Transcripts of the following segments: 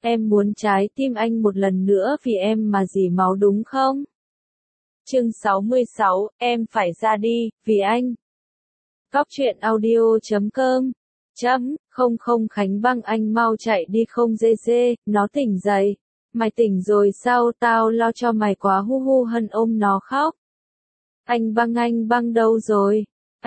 Em muốn trái tim anh một lần nữa vì em mà dỉ máu đúng không? Chương 66, em phải ra đi, vì anh. Cóc truyện audio.com Không không Khánh băng anh mau chạy đi không dê dê, nó tỉnh dậy. Mày tỉnh rồi sao tao lo cho mày quá hu hu hân ôm nó khóc. Anh băng đâu rồi?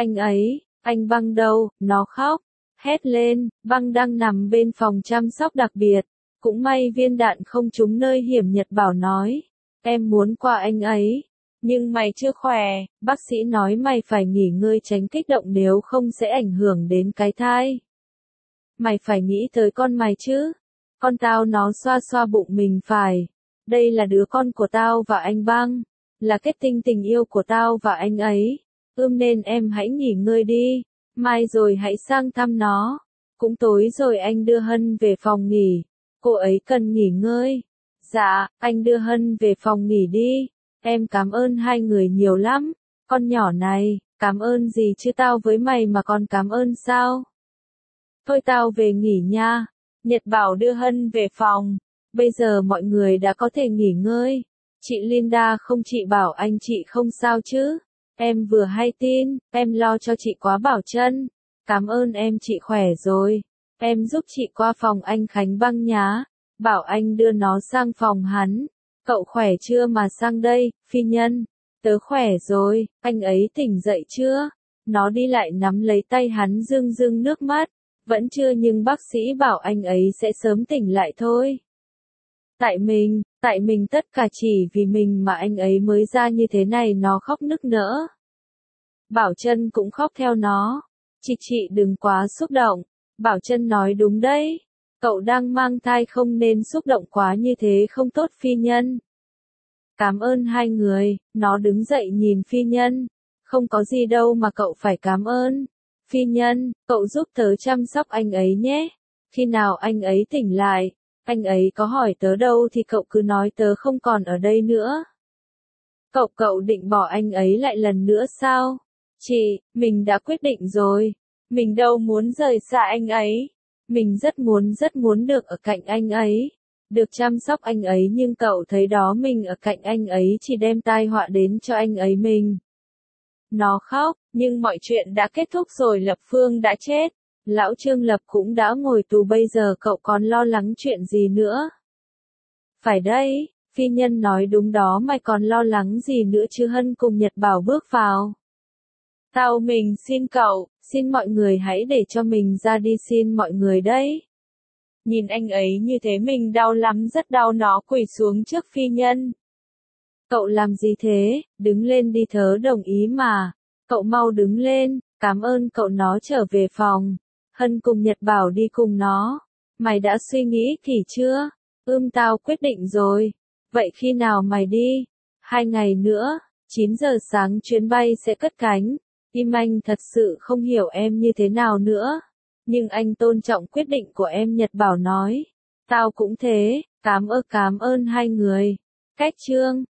Anh băng đâu, nó khóc. Hét lên, băng đang nằm bên phòng chăm sóc đặc biệt. Cũng may viên đạn không trúng nơi hiểm. Nhật Bảo nói, em muốn qua anh ấy. Nhưng mày chưa khỏe, bác sĩ nói mày phải nghỉ ngơi tránh kích động nếu không sẽ ảnh hưởng đến cái thai. Mày phải nghĩ tới con mày chứ. Con tao nó xoa xoa bụng mình phải. Đây là đứa con của tao và anh băng. Là kết tinh tình yêu của tao và anh ấy. Nên em hãy nghỉ ngơi đi. Mai rồi hãy sang thăm nó. Cũng tối rồi anh đưa Hân về phòng nghỉ. Cô ấy cần nghỉ ngơi. Dạ, anh đưa Hân về phòng nghỉ đi. Em cảm ơn hai người nhiều lắm. Con nhỏ này, cảm ơn gì chứ tao với mày mà còn cảm ơn sao? Thôi tao về nghỉ nha. Nhật Bảo đưa Hân về phòng. Bây giờ mọi người đã có thể nghỉ ngơi. Chị Linda không, chị bảo anh chị không sao chứ? Em vừa hay tin, em lo cho chị quá Bảo Trân. Cảm ơn em, chị khỏe rồi. Em giúp chị qua phòng anh Khánh băng nhá. Bảo anh đưa nó sang phòng hắn. Cậu khỏe chưa mà sang đây, phi nhân? Tớ khỏe rồi, anh ấy tỉnh dậy chưa? Nó đi lại nắm lấy tay hắn rưng rưng nước mắt. Vẫn chưa nhưng bác sĩ bảo anh ấy sẽ sớm tỉnh lại thôi. Tại mình tất cả chỉ vì mình mà anh ấy mới ra như thế này. Nó khóc nức nở. Bảo Trân cũng khóc theo nó. Chị đừng quá xúc động. Bảo Trân nói đúng đấy. Cậu đang mang thai không nên xúc động quá như thế không tốt phi nhân. Cảm ơn hai người, nó đứng dậy nhìn phi nhân. Không có gì đâu mà cậu phải cảm ơn. Phi nhân, cậu giúp tớ chăm sóc anh ấy nhé. Khi nào anh ấy tỉnh lại, anh ấy có hỏi tớ đâu thì cậu cứ nói tớ không còn ở đây nữa. Cậu định bỏ anh ấy lại lần nữa sao? Chị, mình đã quyết định rồi. Mình đâu muốn rời xa anh ấy. Mình rất muốn được ở cạnh anh ấy. Được chăm sóc anh ấy nhưng cậu thấy đó, mình ở cạnh anh ấy chỉ đem tai họa đến cho anh ấy mình. Nó khóc, nhưng mọi chuyện đã kết thúc rồi. Lập Phương đã chết. Lão Trương Lập cũng đã ngồi tù, bây giờ cậu còn lo lắng chuyện gì nữa? Phải đấy, phi nhân nói đúng đó, mày còn lo lắng gì nữa chứ? Hân cùng Nhật Bảo bước vào. Mình xin cậu, xin mọi người hãy để cho mình ra đi, xin mọi người đấy. Nhìn anh ấy như thế mình đau lắm, rất đau. Nó quỳ xuống trước phi nhân. Cậu làm gì thế? Đứng lên đi, tớ đồng ý mà. Cậu mau đứng lên, cảm ơn cậu. Nó trở về phòng. Hân cùng Nhật Bảo đi cùng nó. Mày đã suy nghĩ kỹ chưa? Tao quyết định rồi. Vậy khi nào mày đi? 2 ngày nữa, 9 giờ sáng chuyến bay sẽ cất cánh. Anh thật sự không hiểu em như thế nào nữa. Nhưng anh tôn trọng quyết định của em, Nhật Bảo nói. Tao cũng thế, cảm ơn hai người. Cách chương